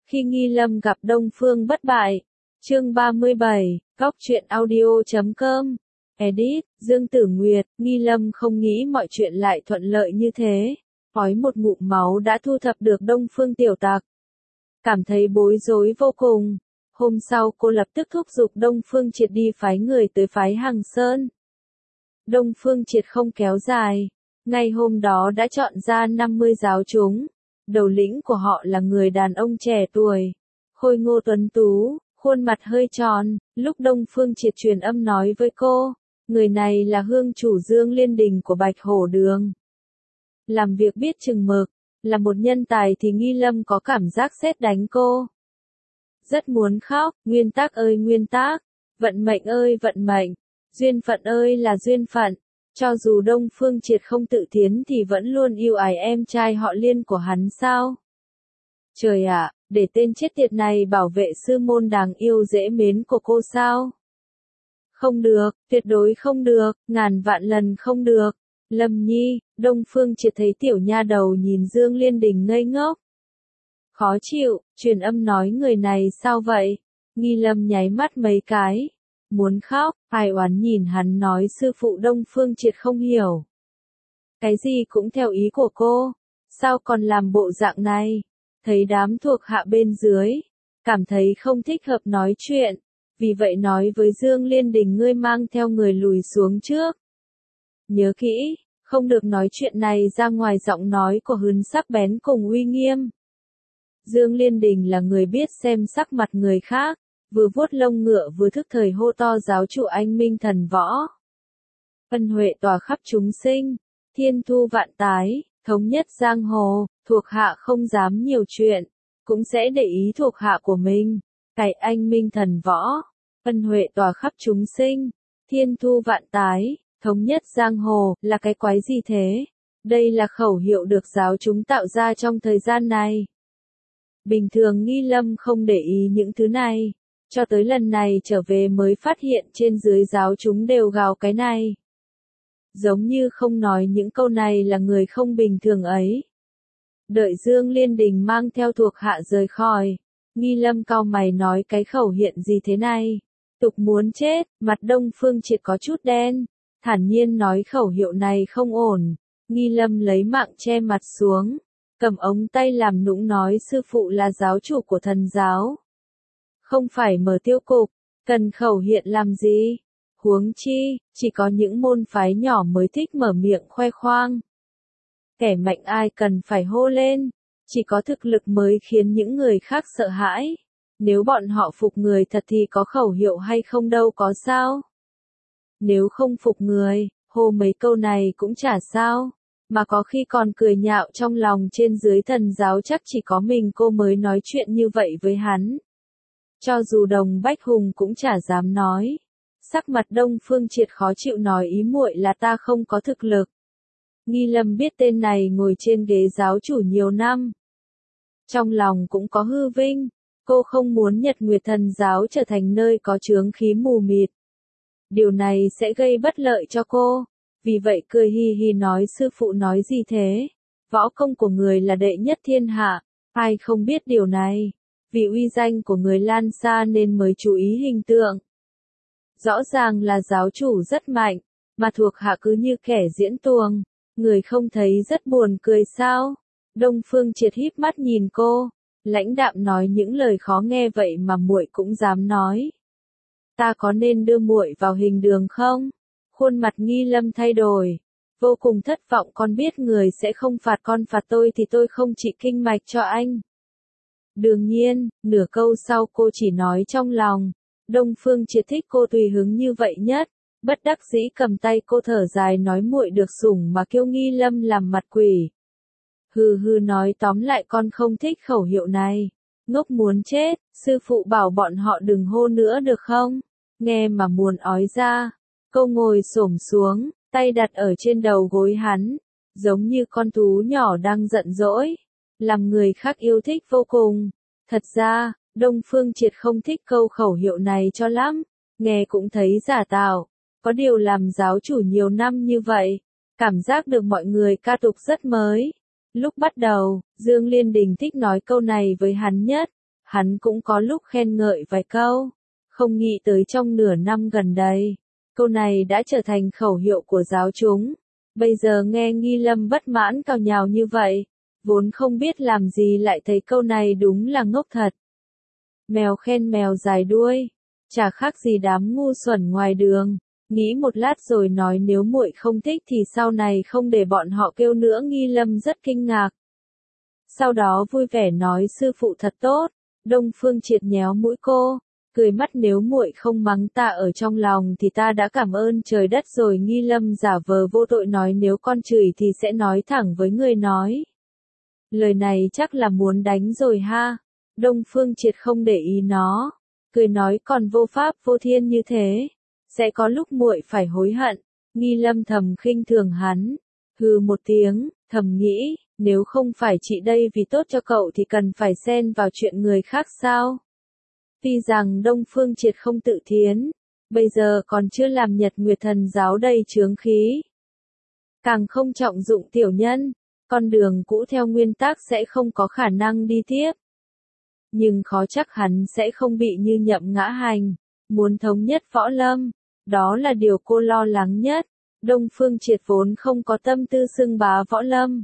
Khi Nghi Lâm gặp Đông Phương Bất Bại. Chương 37, Góc truyện audio.com. Edit, Dương Tử Nguyệt. Nghi Lâm không nghĩ mọi chuyện lại thuận lợi như thế. Ói một ngụm máu đã thu thập được Đông Phương tiểu tặc. Cảm thấy bối rối vô cùng. Hôm sau cô lập tức thúc giục Đông Phương Triệt đi phái người tới phái Hằng Sơn. Đông Phương Triệt không kéo dài. Ngay hôm đó đã chọn ra 50 giáo chúng. Đầu lĩnh của họ là người đàn ông trẻ tuổi. Khôi ngô tuấn tú, khuôn mặt hơi tròn. Lúc Đông Phương Triệt truyền âm nói với cô. Người này là hương chủ Dương Liên Đình của Bạch Hổ Đường. Làm việc biết chừng mực. Là một nhân tài thì Nghi Lâm có cảm giác sét đánh cô. Rất muốn khóc, nguyên tắc ơi nguyên tắc, vận mệnh ơi vận mệnh, duyên phận ơi là duyên phận. Cho dù Đông Phương Triệt không tự tiến thì vẫn luôn yêu ái em trai họ Liên của hắn sao? Trời ạ, để tên chết tiệt này bảo vệ sư môn đáng yêu dễ mến của cô sao? Không được, tuyệt đối không được, ngàn vạn lần không được. Lâm Nhi, Đông Phương Triệt thấy tiểu nha đầu nhìn Dương Liên Đình ngây ngốc. Khó chịu, truyền âm nói người này sao vậy? Nghi Lâm nháy mắt mấy cái. Muốn khóc, ai oán nhìn hắn nói sư phụ Đông Phương Triệt không hiểu. Cái gì cũng theo ý của cô, sao còn làm bộ dạng này? Thấy đám thuộc hạ bên dưới, cảm thấy không thích hợp nói chuyện. Vì vậy nói với Dương Liên Đình ngươi mang theo người lùi xuống trước. Nhớ kỹ, không được nói chuyện này ra ngoài giọng nói của Hứn sắc bén cùng uy nghiêm. Dương Liên Đình là người biết xem sắc mặt người khác, vừa vuốt lông ngựa vừa thức thời hô to giáo chủ anh minh thần võ. Ân huệ tỏa khắp chúng sinh, thiên thu vạn tái, thống nhất giang hồ, thuộc hạ không dám nhiều chuyện, cũng sẽ để ý thuộc hạ của mình. Cái anh minh thần võ, ân huệ tỏa khắp chúng sinh, thiên thu vạn tái, thống nhất giang hồ, là cái quái gì thế? Đây là khẩu hiệu được giáo chúng tạo ra trong thời gian này. Bình thường Nghi Lâm không để ý những thứ này, cho tới lần này trở về mới phát hiện trên dưới giáo chúng đều gào cái này. Giống như không nói những câu này là người không bình thường ấy. Đợi Dương Liên Đình mang theo thuộc hạ rời khỏi, Nghi Lâm cau mày nói cái khẩu hiện gì thế này? Tục muốn chết, mặt Đông Phương Triệt có chút đen, thản nhiên nói khẩu hiệu này không ổn. Nghi Lâm lấy mạng che mặt xuống. Cầm ống tay làm nũng nói sư phụ là giáo chủ của thần giáo. Không phải mở tiêu cục, cần khẩu hiện làm gì? Huống chi, chỉ có những môn phái nhỏ mới thích mở miệng khoe khoang. Kẻ mạnh ai cần phải hô lên, chỉ có thực lực mới khiến những người khác sợ hãi. Nếu bọn họ phục người thật thì có khẩu hiệu hay không đâu có sao. Nếu không phục người, hô mấy câu này cũng chả sao. Mà có khi còn cười nhạo trong lòng trên dưới thần giáo chắc chỉ có mình cô mới nói chuyện như vậy với hắn. Cho dù Đồng Bách Hùng cũng chả dám nói. Sắc mặt Đông Phương Triệt khó chịu nói ý muội là ta không có thực lực. Nghi Lâm biết tên này ngồi trên ghế giáo chủ nhiều năm. Trong lòng cũng có hư vinh, cô không muốn Nhật Nguyệt Thần giáo trở thành nơi có chướng khí mù mịt. Điều này sẽ gây bất lợi cho cô. Vì vậy cười hi hi nói sư phụ nói gì thế? Võ công của người là đệ nhất thiên hạ, ai không biết điều này? Vì uy danh của người lan xa nên mới chú ý hình tượng. Rõ ràng là giáo chủ rất mạnh, mà thuộc hạ cứ như kẻ diễn tuồng, người không thấy rất buồn cười sao? Đông Phương Triệt híp mắt nhìn cô, lãnh đạm nói những lời khó nghe vậy mà muội cũng dám nói. Ta có nên đưa muội vào hình đường không? Khuôn mặt Nghi Lâm thay đổi, vô cùng thất vọng con biết người sẽ không phạt con phạt tôi thì tôi không trị kinh mạch cho anh. Đương nhiên, nửa câu sau cô chỉ nói trong lòng, Đông Phương Triệt thích cô tùy hứng như vậy nhất, bất đắc dĩ cầm tay cô thở dài nói muội được sủng mà kêu Nghi Lâm làm mặt quỷ. Hừ hừ nói tóm lại con không thích khẩu hiệu này, ngốc muốn chết, sư phụ bảo bọn họ đừng hô nữa được không? Nghe mà muốn ói ra. Cô ngồi xổm xuống, tay đặt ở trên đầu gối hắn, giống như con thú nhỏ đang giận dỗi, làm người khác yêu thích vô cùng. Thật ra, Đông Phương Triệt không thích câu khẩu hiệu này cho lắm, nghe cũng thấy giả tạo. Có điều làm giáo chủ nhiều năm như vậy, cảm giác được mọi người ca tục rất mới. Lúc bắt đầu, Dương Liên Đình thích nói câu này với hắn nhất, hắn cũng có lúc khen ngợi vài câu. Không nghĩ tới trong nửa năm gần đây, câu này đã trở thành khẩu hiệu của giáo chúng. Bây giờ nghe Nghi Lâm bất mãn cào nhào như vậy, vốn không biết làm gì lại thấy câu này đúng là ngốc thật. Mèo khen mèo dài đuôi, chả khác gì đám ngu xuẩn ngoài đường. Nghĩ một lát rồi nói nếu muội không thích thì sau này không để bọn họ kêu nữa. Nghi Lâm rất kinh ngạc. Sau đó vui vẻ nói sư phụ thật tốt. Đông Phương Triệt nhéo mũi cô, cười mắt nếu muội không mắng ta ở trong lòng thì ta đã cảm ơn trời đất rồi. Nghi Lâm giả vờ vô tội nói nếu con chửi thì sẽ nói thẳng với người nói. Lời này chắc là muốn đánh rồi ha. Đông Phương Triệt không để ý nó, cười nói còn vô pháp vô thiên như thế, sẽ có lúc muội phải hối hận. Nghi Lâm thầm khinh thường hắn, hừ một tiếng, thầm nghĩ, nếu không phải chị đây vì tốt cho cậu thì cần phải xen vào chuyện người khác sao? Tuy rằng Đông Phương Triệt không tự thiến, bây giờ còn chưa làm Nhật Nguyệt Thần giáo đầy chướng khí, càng không trọng dụng tiểu nhân, con đường cũ theo nguyên tắc sẽ không có khả năng đi tiếp. Nhưng khó chắc hắn sẽ không bị như Nhậm Ngã Hành, muốn thống nhất võ lâm, đó là điều cô lo lắng nhất. Đông Phương Triệt vốn không có tâm tư xưng bá võ lâm.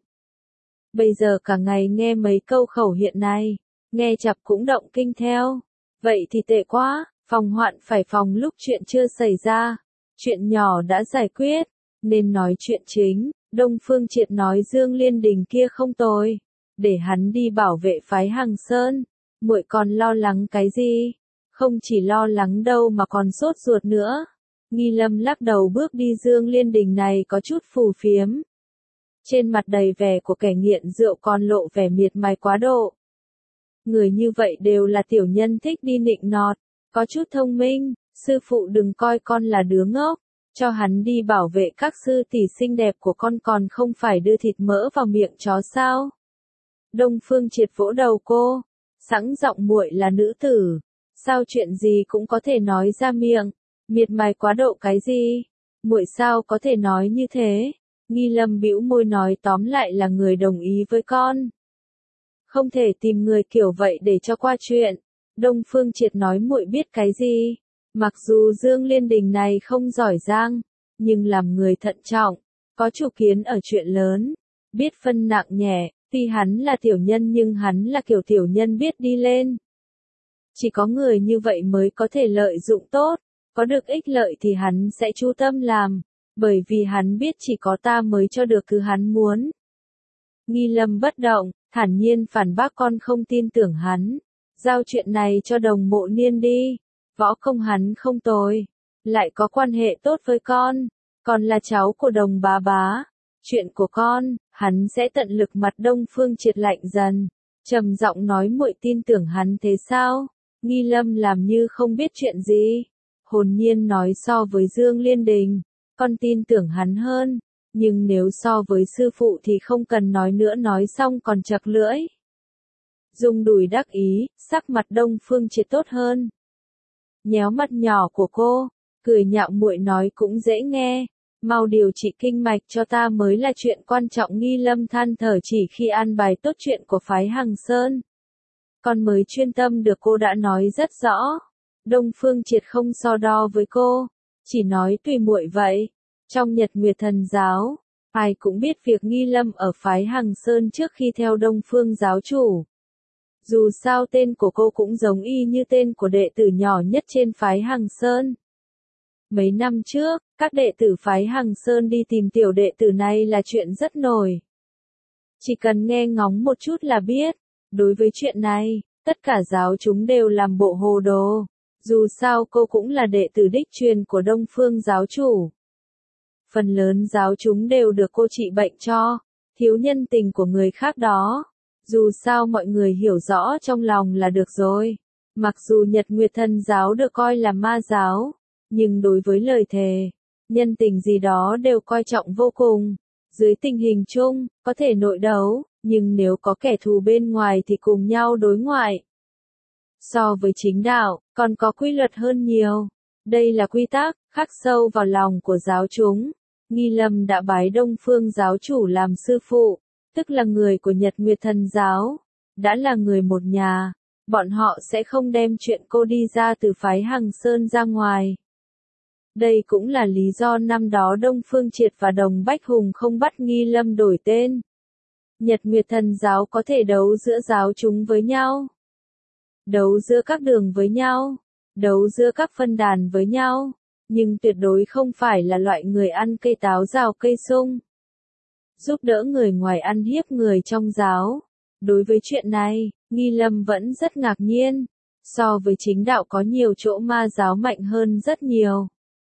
Bây giờ cả ngày nghe mấy câu khẩu hiện này, nghe chập cũng động kinh theo. Vậy thì tệ quá, phòng hoạn phải phòng lúc chuyện chưa xảy ra, chuyện nhỏ đã giải quyết, nên nói chuyện chính. Đông Phương Triệt nói Dương Liên Đình kia không tồi, để hắn đi bảo vệ phái Hằng Sơn. Muội còn lo lắng cái gì? Không chỉ lo lắng đâu mà còn sốt ruột nữa. Nghi Lâm lắc đầu bước đi. Dương Liên Đình này có chút phù phiếm. Trên mặt đầy vẻ của kẻ nghiện rượu còn lộ vẻ miệt mài quá độ. Người như vậy đều là tiểu nhân thích đi nịnh nọt, có chút thông minh, sư phụ đừng coi con là đứa ngốc, cho hắn đi bảo vệ các sư tỷ xinh đẹp của con còn không phải đưa thịt mỡ vào miệng chó sao? Đông Phương Triệt vỗ đầu cô, sẵn giọng muội là nữ tử, sao chuyện gì cũng có thể nói ra miệng, miệt mài quá độ cái gì? Muội sao có thể nói như thế? Nghi Lâm bĩu môi nói tóm lại là người đồng ý với con. Không thể tìm người kiểu vậy để cho qua chuyện. Đông Phương Triệt nói muội biết cái gì? Mặc dù Dương Liên Đình này không giỏi giang, nhưng làm người thận trọng, có chủ kiến ở chuyện lớn, biết phân nặng nhẹ, tuy hắn là tiểu nhân nhưng hắn là kiểu tiểu nhân biết đi lên. Chỉ có người như vậy mới có thể lợi dụng tốt, có được ích lợi thì hắn sẽ chú tâm làm, bởi vì hắn biết chỉ có ta mới cho được thứ hắn muốn. Nghi Lâm bất động, thản nhiên phản bác con không tin tưởng hắn, giao chuyện này cho Đồng Mộ Niên đi, võ công hắn không tồi, lại có quan hệ tốt với con, còn là cháu của Đồng bá bá, chuyện của con, hắn sẽ tận lực. Mặt Đông Phương Triệt lạnh dần, trầm giọng nói muội tin tưởng hắn thế sao? Nghi Lâm làm như không biết chuyện gì, hồn nhiên nói so với Dương Liên Đình, con tin tưởng hắn hơn. Nhưng nếu so với sư phụ thì không cần nói nữa. Nói xong còn chật lưỡi, dùng đùi đắc ý, sắc mặt Đông Phương Triệt tốt hơn. Nhéo mặt nhỏ của cô, cười nhạo muội nói cũng dễ nghe, mau điều trị kinh mạch cho ta mới là chuyện quan trọng. Nghi Lâm than thở chỉ khi an bài tốt chuyện của phái Hằng Sơn, con mới chuyên tâm được. Cô đã nói rất rõ. Đông Phương Triệt không so đo với cô, chỉ nói tùy muội vậy. Trong Nhật Nguyệt Thần giáo, ai cũng biết việc Nghi Lâm ở phái Hằng Sơn trước khi theo Đông Phương giáo chủ. Dù sao tên của cô cũng giống y như tên của đệ tử nhỏ nhất trên phái Hằng Sơn. Mấy năm trước, các đệ tử phái Hằng Sơn đi tìm tiểu đệ tử này là chuyện rất nổi. Chỉ cần nghe ngóng một chút là biết, đối với chuyện này, tất cả giáo chúng đều làm bộ hồ đồ. Dù sao cô cũng là đệ tử đích truyền của Đông Phương giáo chủ. Phần lớn giáo chúng đều được cô trị bệnh cho, thiếu nhân tình của người khác đó. Dù sao mọi người hiểu rõ trong lòng là được rồi. Mặc dù Nhật Nguyệt Thần giáo được coi là ma giáo, nhưng đối với lời thề, nhân tình gì đó đều coi trọng vô cùng. Dưới tình hình chung, có thể nội đấu, nhưng nếu có kẻ thù bên ngoài thì cùng nhau đối ngoại. So với chính đạo, còn có quy luật hơn nhiều. Đây là quy tắc, khắc sâu vào lòng của giáo chúng. Nghi Lâm đã bái Đông Phương giáo chủ làm sư phụ, tức là người của Nhật Nguyệt Thần giáo, đã là người một nhà. bọn họ sẽ không đem chuyện cô đi ra từ phái Hằng Sơn ra ngoài. Đây cũng là lý do năm đó Đông Phương Triệt và Đồng Bách Hùng không bắt Nghi Lâm đổi tên. Nhật Nguyệt Thần giáo có thể đấu giữa giáo chúng với nhau, đấu giữa các đường với nhau, đấu giữa các phân đàn với nhau, nhưng tuyệt đối không phải là loại người ăn cây táo rào cây sung, giúp đỡ người ngoài ăn hiếp người trong giáo. Đối với chuyện này, Nghi Lâm vẫn rất ngạc nhiên, so với chính đạo có nhiều chỗ ma giáo mạnh hơn rất nhiều.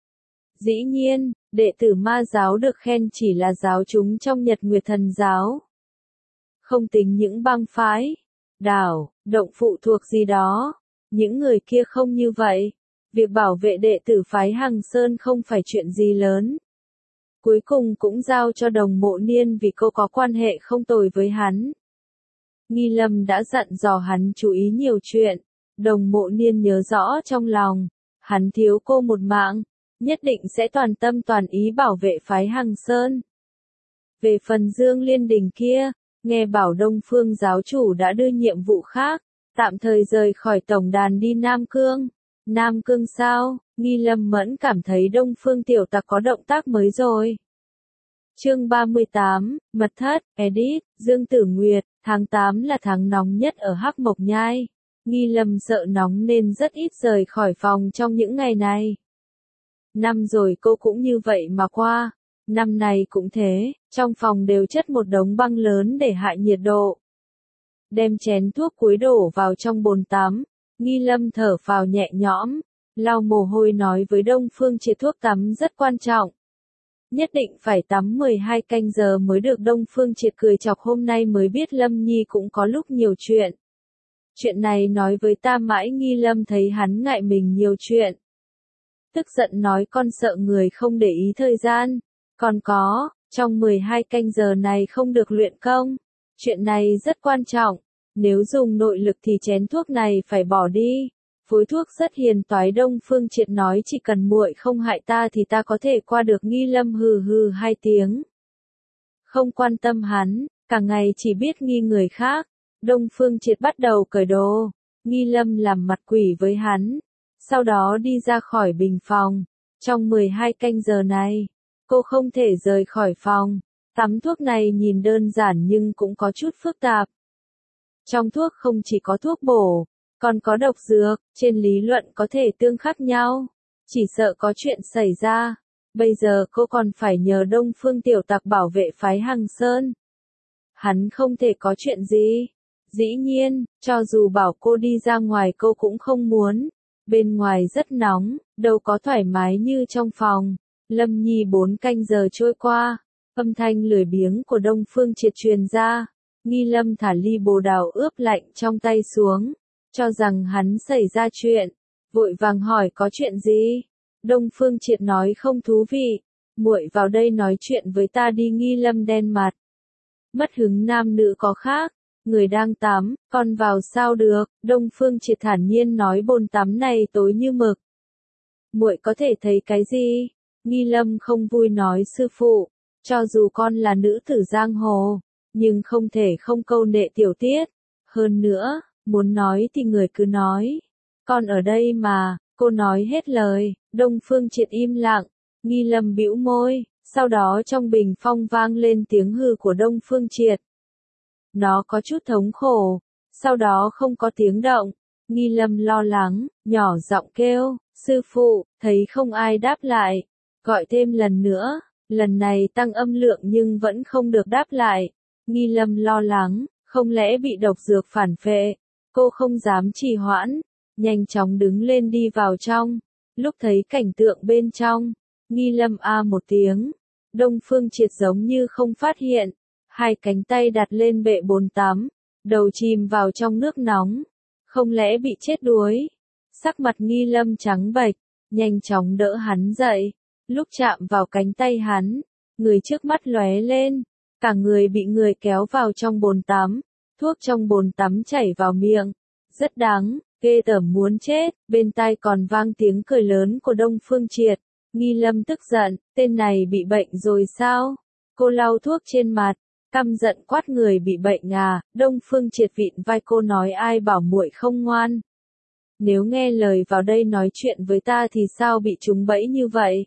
Dĩ nhiên, đệ tử ma giáo được khen chỉ là giáo chúng trong Nhật Nguyệt Thần giáo. Không tính những bang phái, đảo, động phụ thuộc gì đó, những người kia không như vậy. Việc bảo vệ đệ tử phái Hằng Sơn không phải chuyện gì lớn. Cuối cùng cũng giao cho Đồng Mộ Niên vì cô có quan hệ không tồi với hắn. Nghi Lâm đã dặn dò hắn chú ý nhiều chuyện, Đồng Mộ Niên nhớ rõ trong lòng, hắn thiếu cô một mạng, nhất định sẽ toàn tâm toàn ý bảo vệ phái Hằng Sơn. Về phần Dương Liên Đình kia, nghe bảo Đông Phương giáo chủ đã đưa nhiệm vụ khác, tạm thời rời khỏi tổng đàn đi Nam Cương. Nam Cương sao? Nghi Lâm Mẫn cảm thấy Đông Phương tiểu tặc có động tác mới rồi. Chương 38, Mật thất, edit, Dương Tử Nguyệt, tháng 8 là tháng nóng nhất ở Hắc Mộc Nhai. Nghi Lâm sợ nóng nên rất ít rời khỏi phòng trong những ngày này. Năm rồi cô cũng như vậy mà qua, năm này cũng thế, trong phòng đều chất một đống băng lớn để hạ nhiệt độ. Đem chén thuốc cuối đổ vào trong bồn tắm, Nghi Lâm thở phào nhẹ nhõm, lau mồ hôi nói với Đông Phương Triệt thuốc tắm rất quan trọng. Nhất định phải tắm 12 canh giờ mới được. Đông Phương Triệt cười chọc hôm nay mới biết Lâm Nhi cũng có lúc nhiều chuyện. Chuyện này nói với ta mãi. Nghi Lâm thấy hắn ngại mình nhiều chuyện. Tức giận nói con sợ người không để ý thời gian. Còn có, trong 12 canh giờ này không được luyện công. Chuyện này rất quan trọng. Nếu dùng nội lực thì chén thuốc này phải bỏ đi. Phối thuốc rất hiền toái. Đông Phương Triệt nói chỉ cần muội không hại ta thì ta có thể qua được. Nghi Lâm hừ hừ 2 tiếng. Không quan tâm hắn, cả ngày chỉ biết nghi người khác. Đông Phương Triệt bắt đầu cởi đồ. Nghi Lâm làm mặt quỷ với hắn. Sau đó đi ra khỏi bình phòng. Trong 12 canh giờ này, cô không thể rời khỏi phòng. Tắm thuốc này nhìn đơn giản nhưng cũng có chút phức tạp. Trong thuốc không chỉ có thuốc bổ, còn có độc dược, trên lý luận có thể tương khắc nhau. Chỉ sợ có chuyện xảy ra. Bây giờ cô còn phải nhờ Đông Phương tiểu tặc bảo vệ phái Hằng Sơn. Hắn không thể có chuyện gì. Dĩ nhiên, cho dù bảo cô đi ra ngoài cô cũng không muốn. Bên ngoài rất nóng, đâu có thoải mái như trong phòng. Lâm Nhi 4 canh giờ trôi qua, âm thanh lười biếng của Đông Phương Triệt truyền ra. Nghi Lâm thả ly bồ đào ướp lạnh trong tay xuống, cho rằng hắn xảy ra chuyện, vội vàng hỏi có chuyện gì. Đông Phương Triệt nói không thú vị, muội vào đây nói chuyện với ta đi. Nghi Lâm đen mặt, mất hứng nam nữ có khác, người đang tắm, con vào sao được. Đông Phương Triệt thản nhiên nói bồn tắm này tối như mực. Muội có thể thấy cái gì? Nghi Lâm không vui nói sư phụ, cho dù con là nữ tử giang hồ, nhưng không thể không câu nệ tiểu tiết. Hơn nữa, muốn nói thì người cứ nói. Con ở đây mà. Cô nói hết lời, Đông Phương Triệt im lặng. Nghi Lâm bĩu môi, sau đó trong bình phong vang lên tiếng hừ của Đông Phương Triệt. Nó có chút thống khổ, sau đó không có tiếng động. Nghi Lâm lo lắng, nhỏ giọng kêu, sư phụ, thấy không ai đáp lại. Gọi thêm lần nữa, lần này tăng âm lượng nhưng vẫn không được đáp lại. Nghi Lâm lo lắng, không lẽ bị độc dược phản phệ. Cô không dám trì hoãn, nhanh chóng đứng lên đi vào trong. Lúc thấy cảnh tượng bên trong, Nghi Lâm a một tiếng. Đông Phương Triệt giống như không phát hiện, 2 cánh tay đặt lên bệ bồn tắm, đầu chìm vào trong nước nóng. Không lẽ bị chết đuối? Sắc mặt Nghi Lâm trắng bệch, nhanh chóng đỡ hắn dậy. Lúc chạm vào cánh tay hắn, người trước mắt lóe lên, cả người bị người kéo vào trong bồn tắm. Thuốc trong bồn tắm chảy vào miệng, rất đắng, ghê tởm muốn chết. Bên tai còn vang tiếng cười lớn của Đông Phương Triệt. Nghi Lâm tức giận, tên này bị bệnh rồi sao? Cô lau thuốc trên mặt, Căm giận quát người bị bệnh à, Đông Phương Triệt vịn vai cô nói ai bảo muội không ngoan. Nếu nghe lời vào đây nói chuyện với ta thì sao bị trúng bẫy như vậy?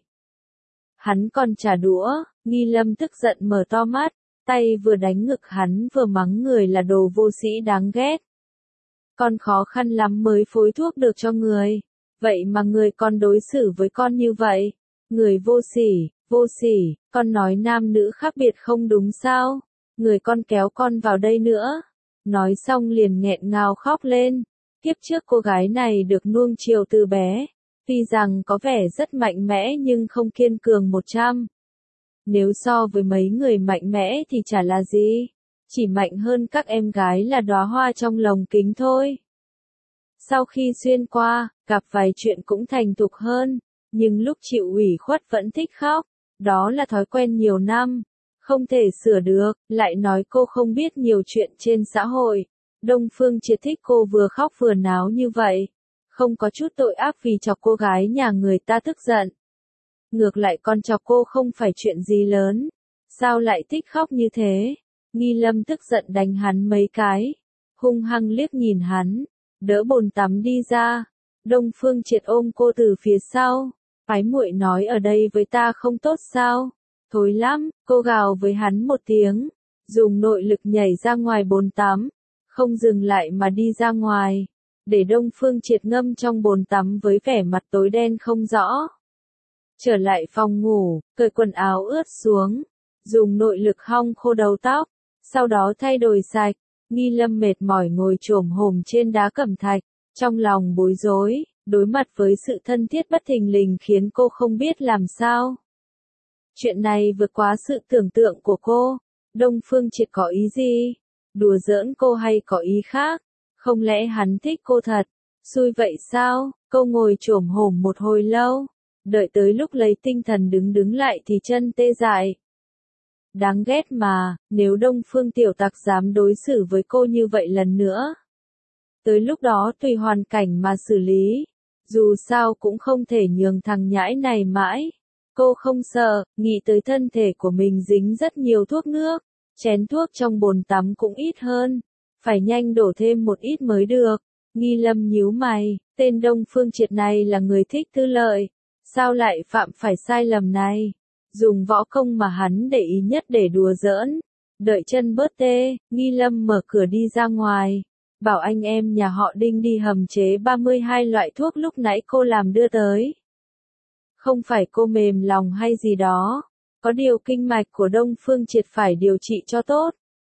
Hắn còn trả đũa, Nghi Lâm tức giận mở to mắt, tay vừa đánh ngực hắn vừa mắng người là đồ vô sĩ đáng ghét. Con khó khăn lắm mới phối thuốc được cho người, vậy mà người còn đối xử với con như vậy. Người vô sỉ, con nói nam nữ khác biệt không đúng sao? Người con kéo con vào đây nữa. Nói xong liền nghẹn ngào khóc lên. Kiếp trước cô gái này được nuông chiều từ bé. Tuy rằng có vẻ rất mạnh mẽ nhưng không kiên cường 100. Nếu so với mấy người mạnh mẽ thì chả là gì. Chỉ mạnh hơn các em gái là đóa hoa trong lồng kính thôi. Sau khi xuyên qua, gặp vài chuyện cũng thành thục hơn. Nhưng lúc chịu ủy khuất vẫn thích khóc. Đó là thói quen nhiều năm. Không thể sửa được, lại nói cô không biết nhiều chuyện trên xã hội. Đông Phương Triệt thích cô vừa khóc vừa náo như vậy. Không có chút tội ác vì chọc cô gái nhà người ta tức giận. Ngược lại con chọc cô không phải chuyện gì lớn. Sao lại thích khóc như thế? Nghi Lâm tức giận đánh hắn mấy cái. Hung hăng liếc nhìn hắn. Đỡ bồn tắm đi ra. Đông Phương Triệt ôm cô từ phía sau. Phái muội nói ở đây với ta không tốt sao? Thối lắm, cô gào với hắn một tiếng. Dùng nội lực nhảy ra ngoài bồn tắm. Không dừng lại mà đi ra ngoài. Để Đông Phương Triệt ngâm trong bồn tắm với vẻ mặt tối đen không rõ. Trở lại phòng ngủ, cởi quần áo ướt xuống. Dùng nội lực hong khô đầu tóc. Sau đó thay đổi sạch. Nghi Lâm mệt mỏi ngồi chồm hổm trên đá cẩm thạch. Trong lòng bối rối, đối mặt với sự thân thiết bất thình lình khiến cô không biết làm sao. Chuyện này vượt quá sự tưởng tượng của cô. Đông Phương Triệt có ý gì? Đùa giỡn cô hay có ý khác? Không lẽ hắn thích cô thật? Xui vậy sao? Cô ngồi chồm hổm một hồi lâu. Đợi tới lúc lấy tinh thần đứng lại thì chân tê dại. Đáng ghét mà, nếu Đông Phương tiểu tặc dám đối xử với cô như vậy lần nữa. Tới lúc đó tùy hoàn cảnh mà xử lý. Dù sao cũng không thể nhường thằng nhãi này mãi. Cô không sợ, nghĩ tới thân thể của mình dính rất nhiều thuốc nước. Chén thuốc trong bồn tắm cũng ít hơn. Phải nhanh đổ thêm một ít mới được. Nghi Lâm nhíu mày, tên Đông Phương Triệt này là người thích tư lợi. Sao lại phạm phải sai lầm này? Dùng võ công mà hắn để ý nhất để đùa giỡn. Đợi chân bớt tê, Nghi Lâm mở cửa đi ra ngoài. Bảo anh em nhà họ Đinh đi hầm chế 32 loại thuốc lúc nãy cô làm đưa tới. Không phải cô mềm lòng hay gì đó. Có điều kinh mạch của Đông Phương Triệt phải điều trị cho tốt.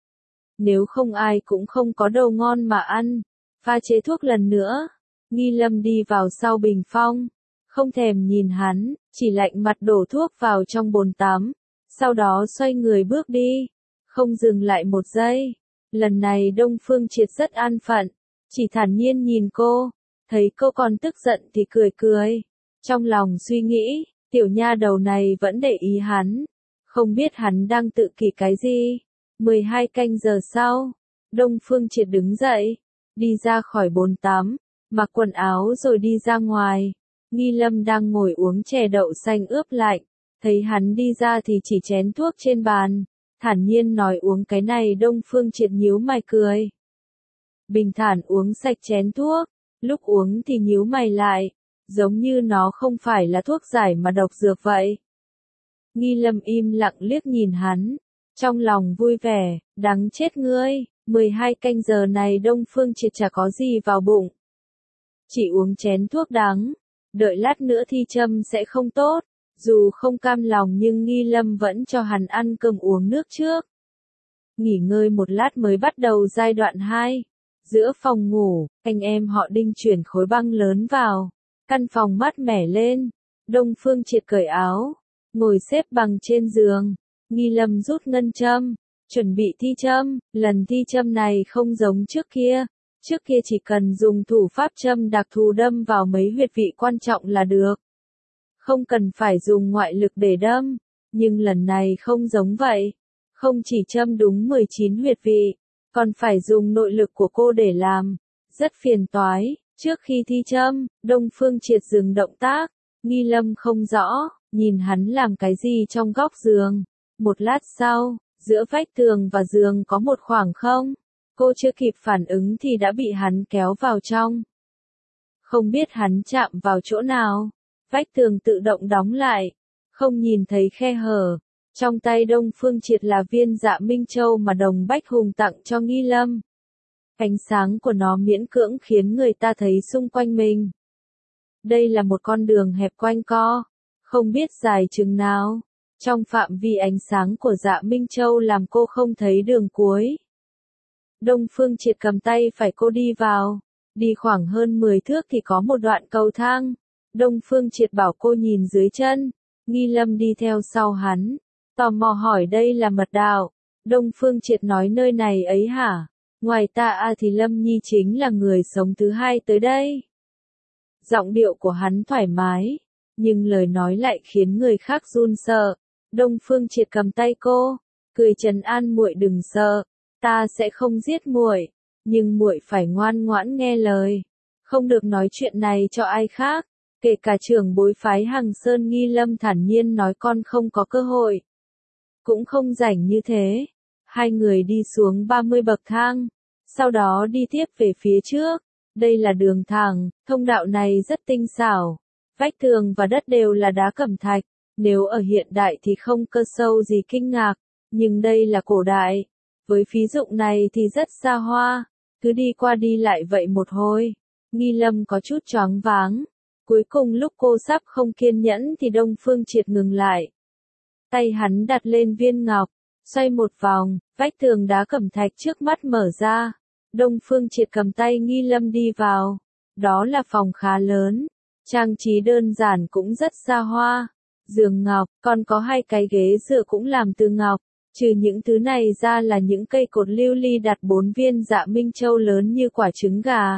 Nếu không ai cũng không có đồ ngon mà ăn. Pha chế thuốc lần nữa. Nghi Lâm đi vào sau bình phong. Không thèm nhìn hắn, chỉ lạnh mặt đổ thuốc vào trong bồn tắm. Sau đó xoay người bước đi. Không dừng lại một giây. Lần này Đông Phương Triệt rất an phận. Chỉ thản nhiên nhìn cô. Thấy cô còn tức giận thì cười cười. Trong lòng suy nghĩ, tiểu nha đầu này vẫn để ý hắn. Không biết hắn đang tự kỷ cái gì. 12 canh giờ sau, Đông Phương Triệt đứng dậy, đi ra khỏi bồn tắm, mặc quần áo rồi đi ra ngoài. Nghi Lâm đang ngồi uống chè đậu xanh ướp lạnh, thấy hắn đi ra thì chỉ chén thuốc trên bàn, thản nhiên nói uống cái này. Đông Phương Triệt nhíu mày cười. Bình thản uống sạch chén thuốc, lúc uống thì nhíu mày lại, giống như nó không phải là thuốc giải mà độc dược vậy. Nghi Lâm im lặng liếc nhìn hắn. Trong lòng vui vẻ, đáng chết ngươi, 12 canh giờ này Đông Phương Triệt chả có gì vào bụng. Chỉ uống chén thuốc đắng, đợi lát nữa thi châm sẽ không tốt. Dù không cam lòng nhưng Nghi Lâm vẫn cho hắn ăn cơm uống nước trước. Nghỉ ngơi một lát mới bắt đầu giai đoạn 2. Giữa phòng ngủ, anh em họ Đinh chuyển khối băng lớn vào. Căn phòng mát mẻ lên. Đông Phương Triệt cởi áo, ngồi xếp bằng trên giường. Nghi Lâm rút ngân châm, chuẩn bị thi châm. Lần thi châm này không giống trước kia. Trước kia chỉ cần dùng thủ pháp châm đặc thù đâm vào mấy huyệt vị quan trọng là được. Không cần phải dùng ngoại lực để đâm. Nhưng lần này không giống vậy. Không chỉ châm đúng 19 huyệt vị, còn phải dùng nội lực của cô để làm. Rất phiền toái. Trước khi thi châm, Đông Phương Triệt dừng động tác. Nghi Lâm không rõ, nhìn hắn làm cái gì trong góc giường. Một lát sau, Giữa vách tường và giường có một khoảng không? Cô chưa kịp phản ứng thì đã bị hắn kéo vào trong. Không biết hắn chạm vào chỗ nào. Vách tường tự động đóng lại. Không nhìn thấy khe hở. Trong tay Đông Phương Triệt là viên Dạ Minh Châu mà Đồng Bách Hùng tặng cho Nghi Lâm. Ánh sáng của nó miễn cưỡng khiến người ta thấy xung quanh mình. Đây là một con đường hẹp quanh co, không biết dài chừng nào. Trong phạm vi ánh sáng của Dạ Minh Châu làm cô không thấy đường cuối. Đông Phương Triệt cầm tay phải cô đi vào. Đi khoảng hơn 10 thước thì có một đoạn cầu thang. Đông Phương Triệt bảo cô nhìn dưới chân. Nghi Lâm đi theo sau hắn. Tò mò hỏi đây là mật đạo. Đông Phương Triệt nói nơi này ấy hả? Ngoài ta thì Lâm Nhi chính là người sống thứ hai tới đây. Giọng điệu của hắn thoải mái, nhưng lời nói lại khiến người khác run sợ. Đông Phương Triệt cầm tay cô, cười trấn an muội đừng sợ, ta sẽ không giết muội, nhưng muội phải ngoan ngoãn nghe lời, không được nói chuyện này cho ai khác, kể cả trưởng bối phái Hằng Sơn. Nghi Lâm thản nhiên nói con không có cơ hội, cũng không rảnh như thế. Hai người đi xuống 30 bậc thang, sau đó đi tiếp về phía trước. Đây là đường thẳng, thông đạo này rất tinh xảo. Vách tường và đất đều là đá cẩm thạch. Nếu ở hiện đại thì không cơ sâu gì kinh ngạc, nhưng đây là cổ đại. Với phí dụng này thì rất xa hoa, cứ đi qua đi lại vậy một hồi. Nghi Lâm có chút choáng váng. Cuối cùng lúc cô sắp không kiên nhẫn thì Đông Phương Triệt ngừng lại. Tay hắn đặt lên viên ngọc, xoay một vòng, vách tường đá cẩm thạch trước mắt mở ra. Đông Phương Triệt cầm tay Nghi Lâm đi vào. Đó là phòng khá lớn, trang trí đơn giản cũng rất xa hoa. Giường ngọc, còn có 2 cái ghế dựa cũng làm từ ngọc. Trừ những thứ này ra là những cây cột lưu ly đặt 4 viên Dạ Minh Châu lớn như quả trứng gà.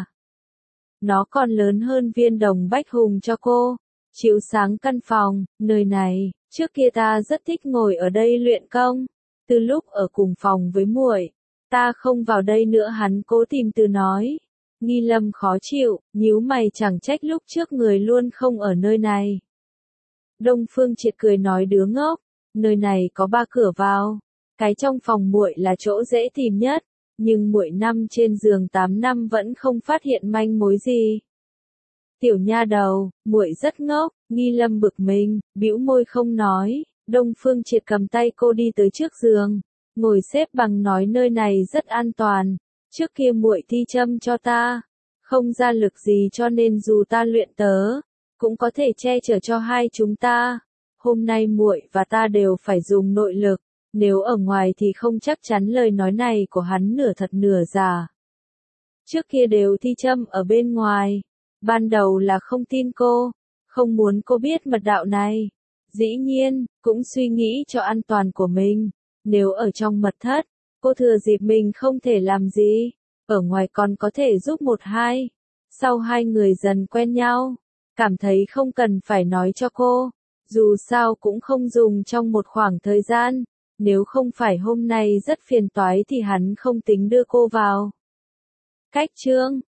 Nó còn lớn hơn viên Đồng Bách Hùng cho cô. Chiếu sáng căn phòng, nơi này, trước kia ta rất thích ngồi ở đây luyện công. Từ lúc ở cùng phòng với muội, ta không vào đây nữa. Hắn cố tìm từ nói. Nghi Lâm khó chịu, nhíu mày chẳng trách lúc trước người luôn không ở nơi này. Đông Phương Triệt cười nói đứa ngốc, nơi này có 3 cửa vào. Cái trong phòng muội là chỗ dễ tìm nhất, nhưng muội nằm trên giường 8 năm vẫn không phát hiện manh mối gì. Tiểu nha đầu, muội rất ngốc. Nghi Lâm bực mình, bĩu môi không nói. Đông Phương Triệt cầm tay cô đi tới trước giường, ngồi xếp bằng nói nơi này rất an toàn. Trước kia muội thi châm cho ta, không ra lực gì cho nên dù ta luyện tớ, cũng có thể che chở cho hai chúng ta. Hôm nay muội và ta đều phải dùng nội lực, nếu ở ngoài thì không chắc chắn lời nói này của hắn nửa thật nửa giả. Trước kia đều thi châm ở bên ngoài, ban đầu là không tin cô, không muốn cô biết mật đạo này. Dĩ nhiên, cũng suy nghĩ cho an toàn của mình, nếu ở trong mật thất, cô thừa dịp mình không thể làm gì, ở ngoài còn có thể giúp một hai. Sau 2 người dần quen nhau, cảm thấy không cần phải nói cho cô, dù sao cũng không dùng trong một khoảng thời gian, nếu không phải hôm nay rất phiền toái thì hắn không tính đưa cô vào. Cách chương